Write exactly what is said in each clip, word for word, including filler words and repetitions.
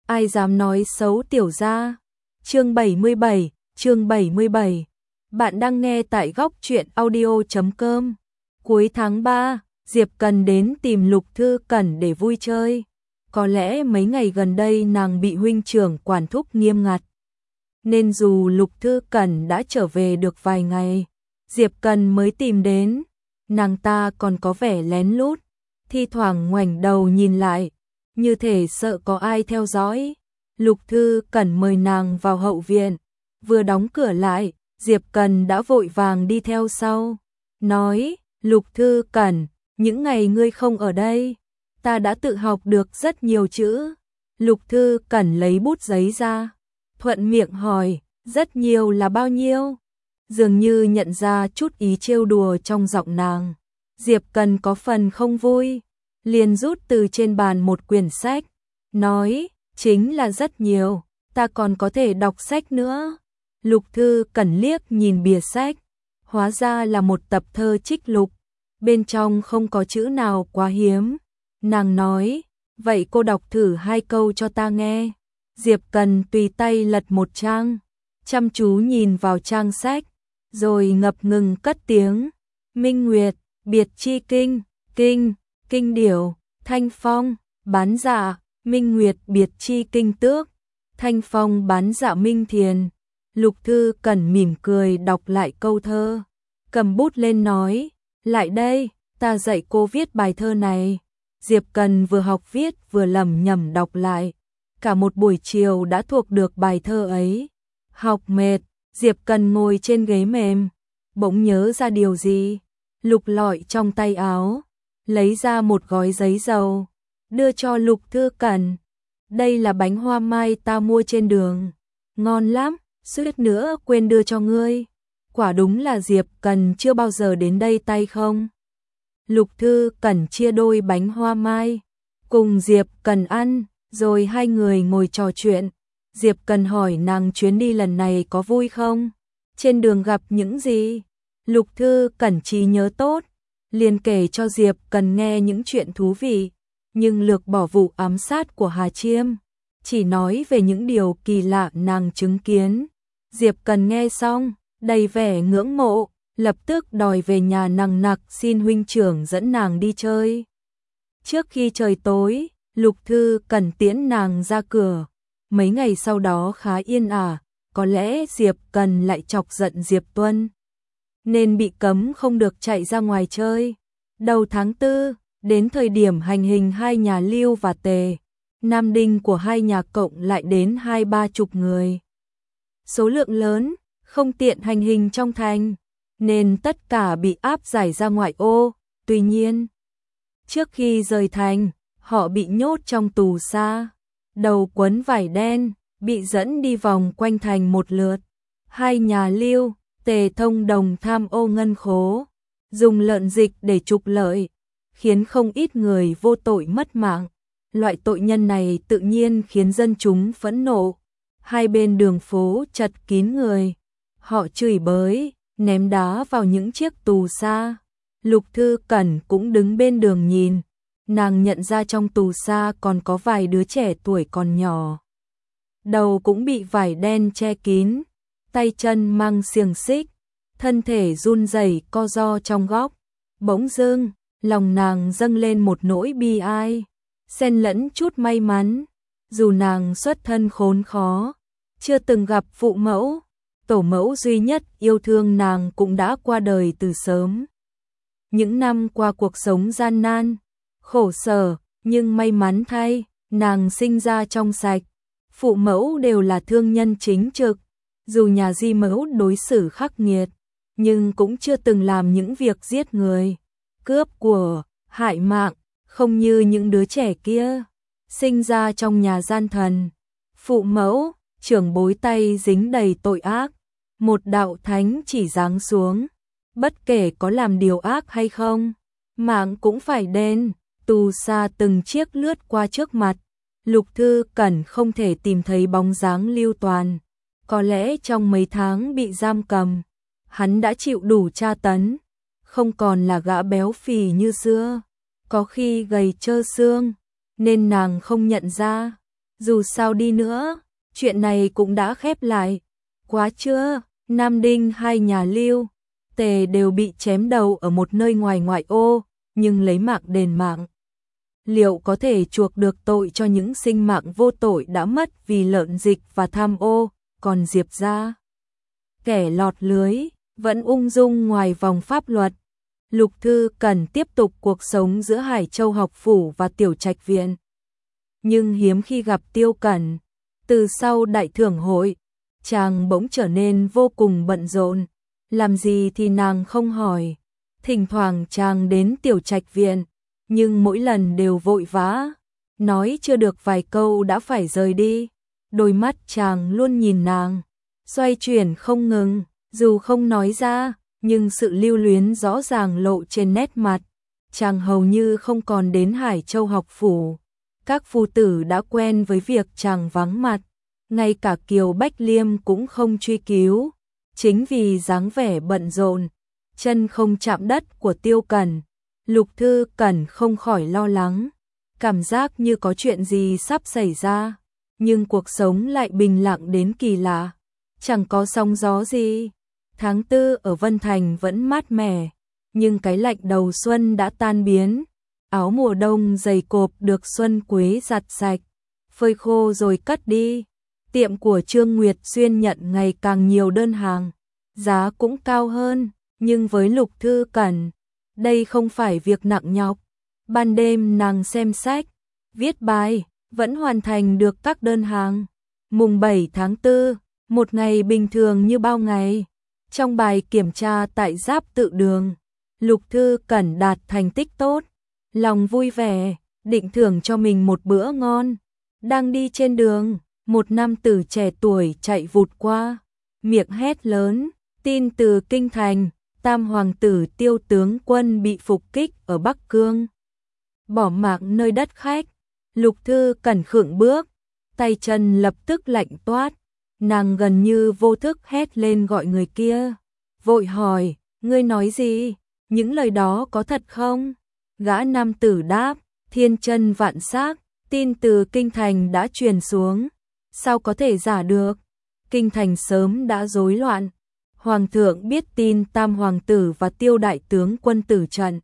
ai dám nói xấu tiểu gia. Chương bảy mươi bảy, chương bảy mươi bảy. Bạn đang nghe tại góc truyện audio chấm com. Cuối tháng ba, Diệp Cần đến tìm Lục Thư Cẩn để vui chơi. Có lẽ mấy ngày gần đây nàng bị huynh trưởng quản thúc nghiêm ngặt, nên dù Lục Thư Cẩn đã trở về được vài ngày, Diệp Cần mới tìm đến. Nàng ta còn có vẻ lén lút, thi thoảng ngoảnh đầu nhìn lại, như thể sợ có ai theo dõi. Lục Thư Cẩn mời nàng vào hậu viện, vừa đóng cửa lại, Diệp Cần đã vội vàng đi theo sau, nói: Lục Thư Cẩn, những ngày ngươi không ở đây, ta đã tự học được rất nhiều chữ. Lục Thư Cẩn lấy bút giấy ra, thuận miệng hỏi: rất nhiều là bao nhiêu? Dường như nhận ra chút ý trêu đùa trong giọng nàng, Diệp Cần có phần không vui, liền rút từ trên bàn một quyển sách, nói: chính là rất nhiều, ta còn có thể đọc sách nữa. Lục Thư Cẩn liếc nhìn bìa sách, hóa ra là một tập thơ trích lục, bên trong không có chữ nào quá hiếm. Nàng nói: vậy cô đọc thử hai câu cho ta nghe. Diệp Cần tùy tay lật một trang, chăm chú nhìn vào trang sách, rồi ngập ngừng cất tiếng: Minh Nguyệt, biệt chi kinh, kinh, kinh điểu, thanh phong, bán dạ, Minh Nguyệt biệt chi kinh tước, thanh phong bán dạ minh thiền. Lục Thư Cẩn mỉm cười đọc lại câu thơ, cầm bút lên nói: lại đây, ta dạy cô viết bài thơ này. Diệp Cần vừa học viết vừa lẩm nhẩm đọc lại, cả một buổi chiều đã thuộc được bài thơ ấy. Học mệt, Diệp Cần ngồi trên ghế mềm, bỗng nhớ ra điều gì, lục lọi trong tay áo, lấy ra một gói giấy dầu, đưa cho Lục Thư Cẩn. Đây là bánh hoa mai ta mua trên đường, ngon lắm, suýt nữa quên đưa cho ngươi. Quả đúng là Diệp Cần chưa bao giờ đến đây tay không. Lục Thư Cẩn chia đôi bánh hoa mai, cùng Diệp Cần ăn, rồi hai người ngồi trò chuyện. Diệp Cần hỏi nàng chuyến đi lần này có vui không? Trên đường gặp những gì? Lục Thư Cẩn trí nhớ tốt, liền kể cho Diệp Cần nghe những chuyện thú vị, nhưng lược bỏ vụ ám sát của Hà Chiêm, chỉ nói về những điều kỳ lạ nàng chứng kiến. Diệp Cần nghe xong, đầy vẻ ngưỡng mộ, lập tức đòi về nhà nằng nặc xin huynh trưởng dẫn nàng đi chơi. Trước khi trời tối, Lục Thư Cẩn tiễn nàng ra cửa. Mấy ngày sau đó khá yên ả, có lẽ Diệp Cần lại chọc giận Diệp Tuân, nên bị cấm không được chạy ra ngoài chơi. Đầu tháng tư, đến thời điểm hành hình hai nhà Lưu và Tề, nam đinh của hai nhà cộng lại đến hai ba chục người. Số lượng lớn, không tiện hành hình trong thành, nên tất cả bị áp giải ra ngoại ô. Tuy nhiên, trước khi rời thành, họ bị nhốt trong tù xa, đầu quấn vải đen, bị dẫn đi vòng quanh thành một lượt. Hai nhà Lưu, Tề thông đồng tham ô ngân khố, dùng lợn dịch để trục lợi, khiến không ít người vô tội mất mạng. Loại tội nhân này tự nhiên khiến dân chúng phẫn nộ. Hai bên đường phố chật kín người, họ chửi bới, ném đá vào những chiếc tù xa. Lục Thư Cẩn cũng đứng bên đường nhìn, nàng nhận ra trong tù xa còn có vài đứa trẻ tuổi còn nhỏ, đầu cũng bị vải đen che kín, tay chân mang xiềng xích, thân thể run rẩy co ro trong góc. Bỗng dưng, lòng nàng dâng lên một nỗi bi ai, xen lẫn chút may mắn. Dù nàng xuất thân khốn khó, chưa từng gặp phụ mẫu, tổ mẫu duy nhất yêu thương nàng cũng đã qua đời từ sớm. Những năm qua cuộc sống gian nan, khổ sở, nhưng may mắn thay, nàng sinh ra trong sạch. Phụ mẫu đều là thương nhân chính trực, dù nhà di mẫu đối xử khắc nghiệt, nhưng cũng chưa từng làm những việc giết người, cướp của, hại mạng, không như những đứa trẻ kia, sinh ra trong nhà gian thần. Phụ mẫu, trưởng bối tay dính đầy tội ác, một đạo thánh chỉ giáng xuống, bất kể có làm điều ác hay không, mạng cũng phải đền. Tù xa từng chiếc lướt qua trước mặt, Lục Thư Cẩn không thể tìm thấy bóng dáng Lưu Toàn. Có lẽ trong mấy tháng bị giam cầm, hắn đã chịu đủ tra tấn, không còn là gã béo phì như xưa, có khi gầy trơ xương, nên nàng không nhận ra. Dù sao đi nữa, chuyện này cũng đã khép lại. Quá chưa, Nam Đinh hai nhà Lưu, Tề đều bị chém đầu ở một nơi ngoài ngoại ô, nhưng lấy mạng đền mạng. Liệu có thể chuộc được tội cho những sinh mạng vô tội đã mất vì lợn dịch và tham ô, còn Diệp gia, kẻ lọt lưới, vẫn ung dung ngoài vòng pháp luật. Lục Thư Cẩn tiếp tục cuộc sống giữa Hải Châu học phủ và Tiểu Trạch viện. Nhưng hiếm khi gặp Tiêu Cẩn, từ sau đại thưởng hội, chàng bỗng trở nên vô cùng bận rộn, làm gì thì nàng không hỏi. Thỉnh thoảng chàng đến Tiểu Trạch viện, nhưng mỗi lần đều vội vã, nói chưa được vài câu đã phải rời đi. Đôi mắt chàng luôn nhìn nàng, xoay chuyển không ngừng, dù không nói ra, nhưng sự lưu luyến rõ ràng lộ trên nét mặt. Chàng hầu như không còn đến Hải Châu học phủ. Các phu tử đã quen với việc chàng vắng mặt, ngay cả Kiều Bách Liêm cũng không truy cứu. Chính vì dáng vẻ bận rộn, chân không chạm đất của Tiêu Cẩn, Lục Thư Cẩn không khỏi lo lắng, cảm giác như có chuyện gì sắp xảy ra, nhưng cuộc sống lại bình lặng đến kỳ lạ, chẳng có sóng gió gì. Tháng tư ở Vân Thành vẫn mát mẻ, nhưng cái lạnh đầu xuân đã tan biến. Áo mùa đông dày cộp được Xuân Quế giặt sạch, phơi khô rồi cất đi. Tiệm của Trương Nguyệt Xuyên nhận ngày càng nhiều đơn hàng, giá cũng cao hơn, nhưng với Lục Thư Cẩn, đây không phải việc nặng nhọc. Ban đêm nàng xem sách, viết bài, vẫn hoàn thành được các đơn hàng. Mùng bảy tháng tư, một ngày bình thường như bao ngày. Trong bài kiểm tra tại Giáp Tự Đường, Lục Thư Cẩn đạt thành tích tốt, lòng vui vẻ, định thưởng cho mình một bữa ngon. Đang đi trên đường, một nam tử trẻ tuổi chạy vụt qua, miệng hét lớn, tin từ kinh thành, Tam hoàng tử Tiêu tướng quân bị phục kích ở Bắc Cương, bỏ mạng nơi đất khách. Lục Thư Cẩn khựng bước, tay chân lập tức lạnh toát, nàng gần như vô thức hét lên gọi người kia, vội hỏi, ngươi nói gì, những lời đó có thật không? Gã nam tử đáp, thiên chân vạn xác, tin từ kinh thành đã truyền xuống, sao có thể giả được? Kinh thành sớm đã rối loạn. Hoàng thượng biết tin Tam hoàng tử và Tiêu đại tướng quân tử trận,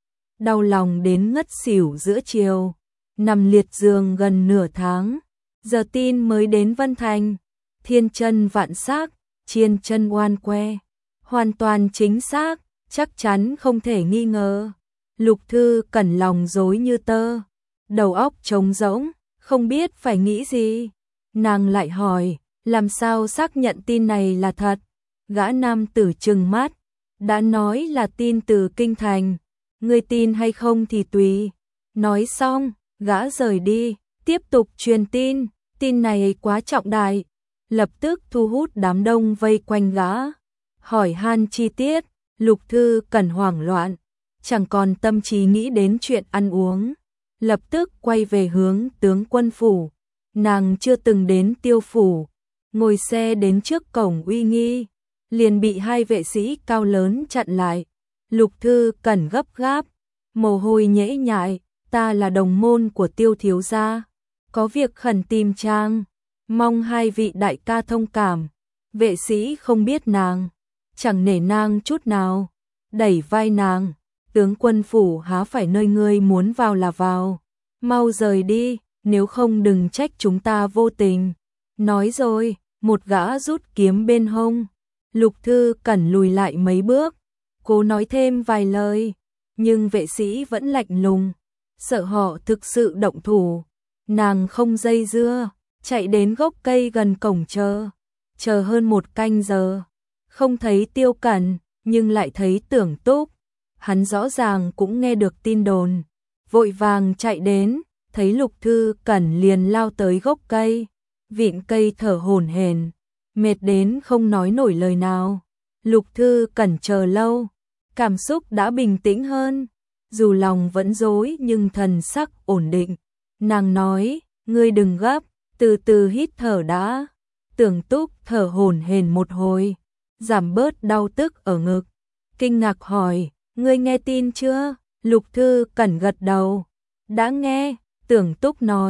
đau lòng đến ngất xỉu giữa chiều, nằm liệt giường gần nửa tháng, giờ tin mới đến Vân Thành. Thiên chân vạn xác, chiên chân oan que, hoàn toàn chính xác, chắc chắn không thể nghi ngờ. Lục Thư Cẩn lòng rối như tơ, đầu óc trống rỗng, không biết phải nghĩ gì. Nàng lại hỏi, làm sao xác nhận tin này là thật? Gã nam tử trừng mắt, đã nói là tin từ kinh thành, ngươi tin hay không thì tùy. Nói xong, gã rời đi, tiếp tục truyền tin, tin này quá trọng đại, lập tức thu hút đám đông vây quanh gã, hỏi han chi tiết. Lục Thư Cẩn hoảng loạn, chẳng còn tâm trí nghĩ đến chuyện ăn uống, lập tức quay về hướng tướng quân phủ. Nàng chưa từng đến Tiêu phủ, ngồi xe đến trước cổng uy nghi, liền bị hai vệ sĩ cao lớn chặn lại. Lục Thư Cẩn gấp gáp, mồ hôi nhễ nhại, ta là đồng môn của Tiêu thiếu gia, có việc khẩn tìm trang, mong hai vị đại ca thông cảm. Vệ sĩ không biết nàng, chẳng nể nang chút nào, đẩy vai nàng, tướng quân phủ há phải nơi ngươi muốn vào là vào, mau rời đi, nếu không đừng trách chúng ta vô tình. Nói rồi, một gã rút kiếm bên hông. Lục Thư Cẩn lùi lại mấy bước, cố nói thêm vài lời, nhưng vệ sĩ vẫn lạnh lùng, sợ họ thực sự động thủ. Nàng không dây dưa, chạy đến gốc cây gần cổng chờ, chờ hơn một canh giờ, không thấy Tiêu Cẩn, nhưng lại thấy Tưởng Túc. Hắn rõ ràng cũng nghe được tin đồn, vội vàng chạy đến, thấy Lục Thư Cẩn liền lao tới gốc cây, vịn cây thở hổn hển, mệt đến không nói nổi lời nào. Lục Thư Cẩn chờ lâu, cảm xúc đã bình tĩnh hơn, dù lòng vẫn rối nhưng thần sắc ổn định. Nàng nói, ngươi đừng gấp, từ từ hít thở đã. Tưởng Túc thở hổn hển một hồi, giảm bớt đau tức ở ngực, kinh ngạc hỏi, ngươi nghe tin chưa? Lục Thư Cẩn gật đầu, đã nghe. Tưởng Túc nói,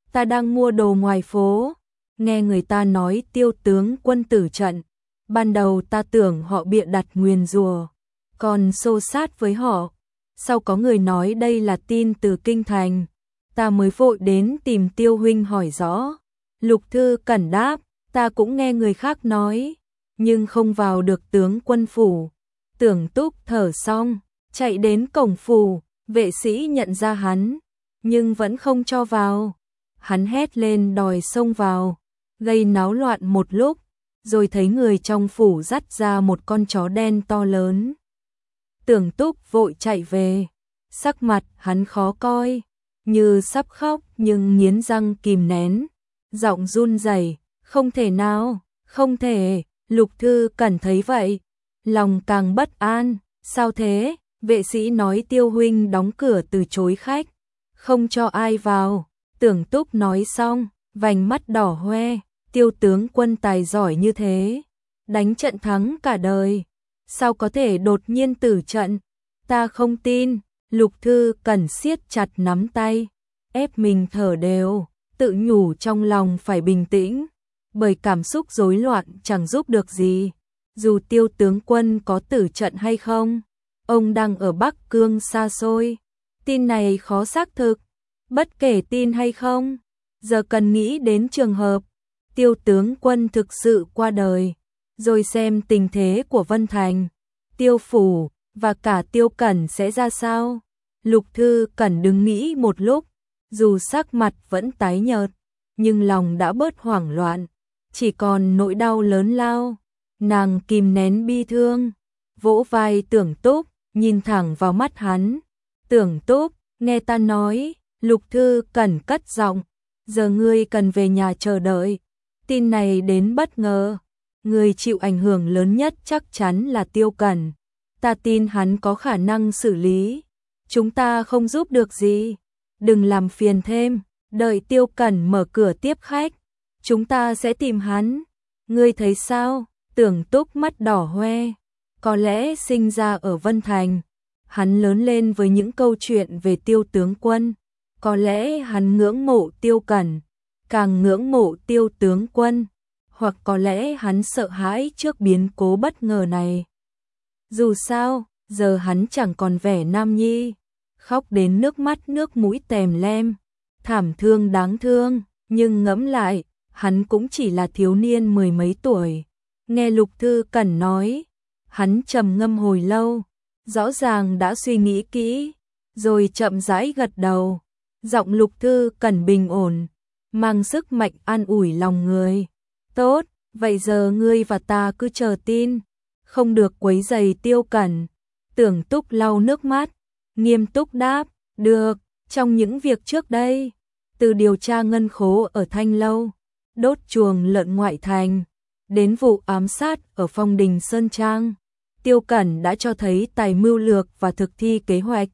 ta đang mua đồ ngoài phố, nghe người ta nói Tiêu tướng quân tử trận, ban đầu ta tưởng họ bịa đặt nguyền rủa, còn xô sát với họ, sau có người nói đây là tin từ kinh thành, ta mới vội đến tìm Tiêu huynh hỏi rõ. Lục Thư Cẩn đáp, ta cũng nghe người khác nói, nhưng không vào được tướng quân phủ. Tưởng Túc thở xong, chạy đến cổng phủ, vệ sĩ nhận ra hắn, nhưng vẫn không cho vào. Hắn hét lên đòi xông vào, gây náo loạn một lúc, rồi thấy người trong phủ dắt ra một con chó đen to lớn. Tưởng Túc vội chạy về, sắc mặt hắn khó coi, như sắp khóc nhưng nghiến răng kìm nén, giọng run rẩy, không thể nào, không thể. Lục Thư Cẩn thấy vậy, lòng càng bất an, sao thế? Vệ sĩ nói Tiêu huynh đóng cửa từ chối khách, không cho ai vào. Tưởng Túc nói xong, vành mắt đỏ hoe, Tiêu tướng quân tài giỏi như thế, đánh trận thắng cả đời, sao có thể đột nhiên tử trận? Ta không tin. Lục Thư Cẩn siết chặt nắm tay, ép mình thở đều, tự nhủ trong lòng phải bình tĩnh, bởi cảm xúc rối loạn chẳng giúp được gì. Dù Tiêu tướng quân có tử trận hay không, ông đang ở Bắc Cương xa xôi, tin này khó xác thực. Bất kể tin hay không, giờ cần nghĩ đến trường hợp Tiêu tướng quân thực sự qua đời, rồi xem tình thế của Vân Thành, Tiêu phủ và cả Tiêu Cẩn sẽ ra sao. Lục Thư Cẩn đứng nghĩ một lúc, dù sắc mặt vẫn tái nhợt, nhưng lòng đã bớt hoảng loạn, chỉ còn nỗi đau lớn lao. Nàng kìm nén bi thương, vỗ vai Tưởng Túc, nhìn thẳng vào mắt hắn. Tưởng Túc, nghe ta nói. Lục Thư Cẩn cất giọng, giờ ngươi cần về nhà chờ đợi. Tin này đến bất ngờ, người chịu ảnh hưởng lớn nhất chắc chắn là Tiêu Cẩn. Ta tin hắn có khả năng xử lý, chúng ta không giúp được gì. Đừng làm phiền thêm, đợi Tiêu Cẩn mở cửa tiếp khách, chúng ta sẽ tìm hắn. Ngươi thấy sao? Tưởng Túc mắt đỏ hoe, có lẽ sinh ra ở Vân Thành, hắn lớn lên với những câu chuyện về Tiêu tướng quân. Có lẽ hắn ngưỡng mộ Tiêu Cẩn, càng ngưỡng mộ Tiêu tướng quân, hoặc có lẽ hắn sợ hãi trước biến cố bất ngờ này. Dù sao, giờ hắn chẳng còn vẻ nam nhi, khóc đến nước mắt nước mũi tèm lem, thảm thương đáng thương, nhưng ngẫm lại, hắn cũng chỉ là thiếu niên mười mấy tuổi. Nghe Lục Thư Cẩn nói, hắn trầm ngâm hồi lâu, rõ ràng đã suy nghĩ kỹ, rồi chậm rãi gật đầu. Giọng Lục Thư Cẩn bình ổn, mang sức mạnh an ủi lòng người. Tốt, vậy giờ ngươi và ta cứ chờ tin, không được quấy rầy Tiêu Cẩn. Tưởng Túc lau nước mắt, nghiêm túc đáp, được. Trong những việc trước đây, từ điều tra ngân khố ở Thanh Lâu, đốt chuồng lợn ngoại thành, đến vụ ám sát ở Phong Đình Sơn Trang, Tiêu Cẩn đã cho thấy tài mưu lược và thực thi kế hoạch.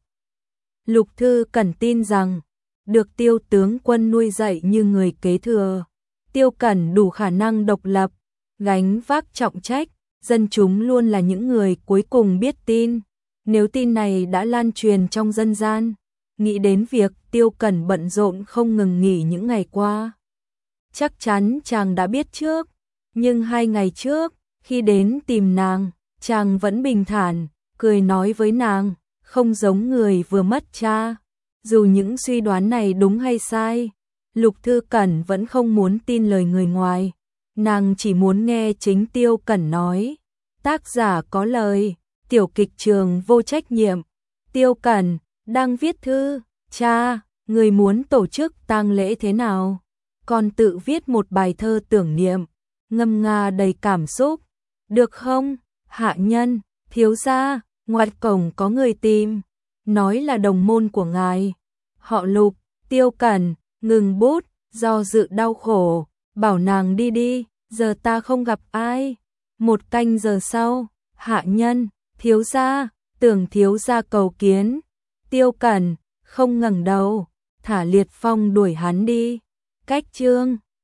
Lục Thư Cẩn tin rằng, được Tiêu tướng quân nuôi dạy như người kế thừa, Tiêu Cẩn đủ khả năng độc lập, gánh vác trọng trách. Dân chúng luôn là những người cuối cùng biết tin. Nếu tin này đã lan truyền trong dân gian, nghĩ đến việc Tiêu Cẩn bận rộn không ngừng nghỉ những ngày qua, chắc chắn chàng đã biết trước. Nhưng hai ngày trước, khi đến tìm nàng, chàng vẫn bình thản, cười nói với nàng, không giống người vừa mất cha. Dù những suy đoán này đúng hay sai, Lục Thư Cẩn vẫn không muốn tin lời người ngoài. Nàng chỉ muốn nghe chính Tiêu Cẩn nói. Tác giả có lời, tiểu kịch trường vô trách nhiệm. Tiêu Cẩn, đang viết thư. Cha, người muốn tổ chức tang lễ thế nào? Con tự viết một bài thơ tưởng niệm, ngâm nga đầy cảm xúc. Được không? Hạ nhân, thiếu gia, ngoài cổng có người tìm, nói là đồng môn của ngài. Họ Lục. Tiêu Cẩn ngừng bút, do dự đau khổ, bảo nàng đi đi, giờ ta không gặp ai. Một canh giờ sau, hạ nhân, thiếu gia, tưởng thiếu gia cầu kiến. Tiêu Cẩn không ngẩng đầu, thả Liệt Phong đuổi hắn đi. Cách chương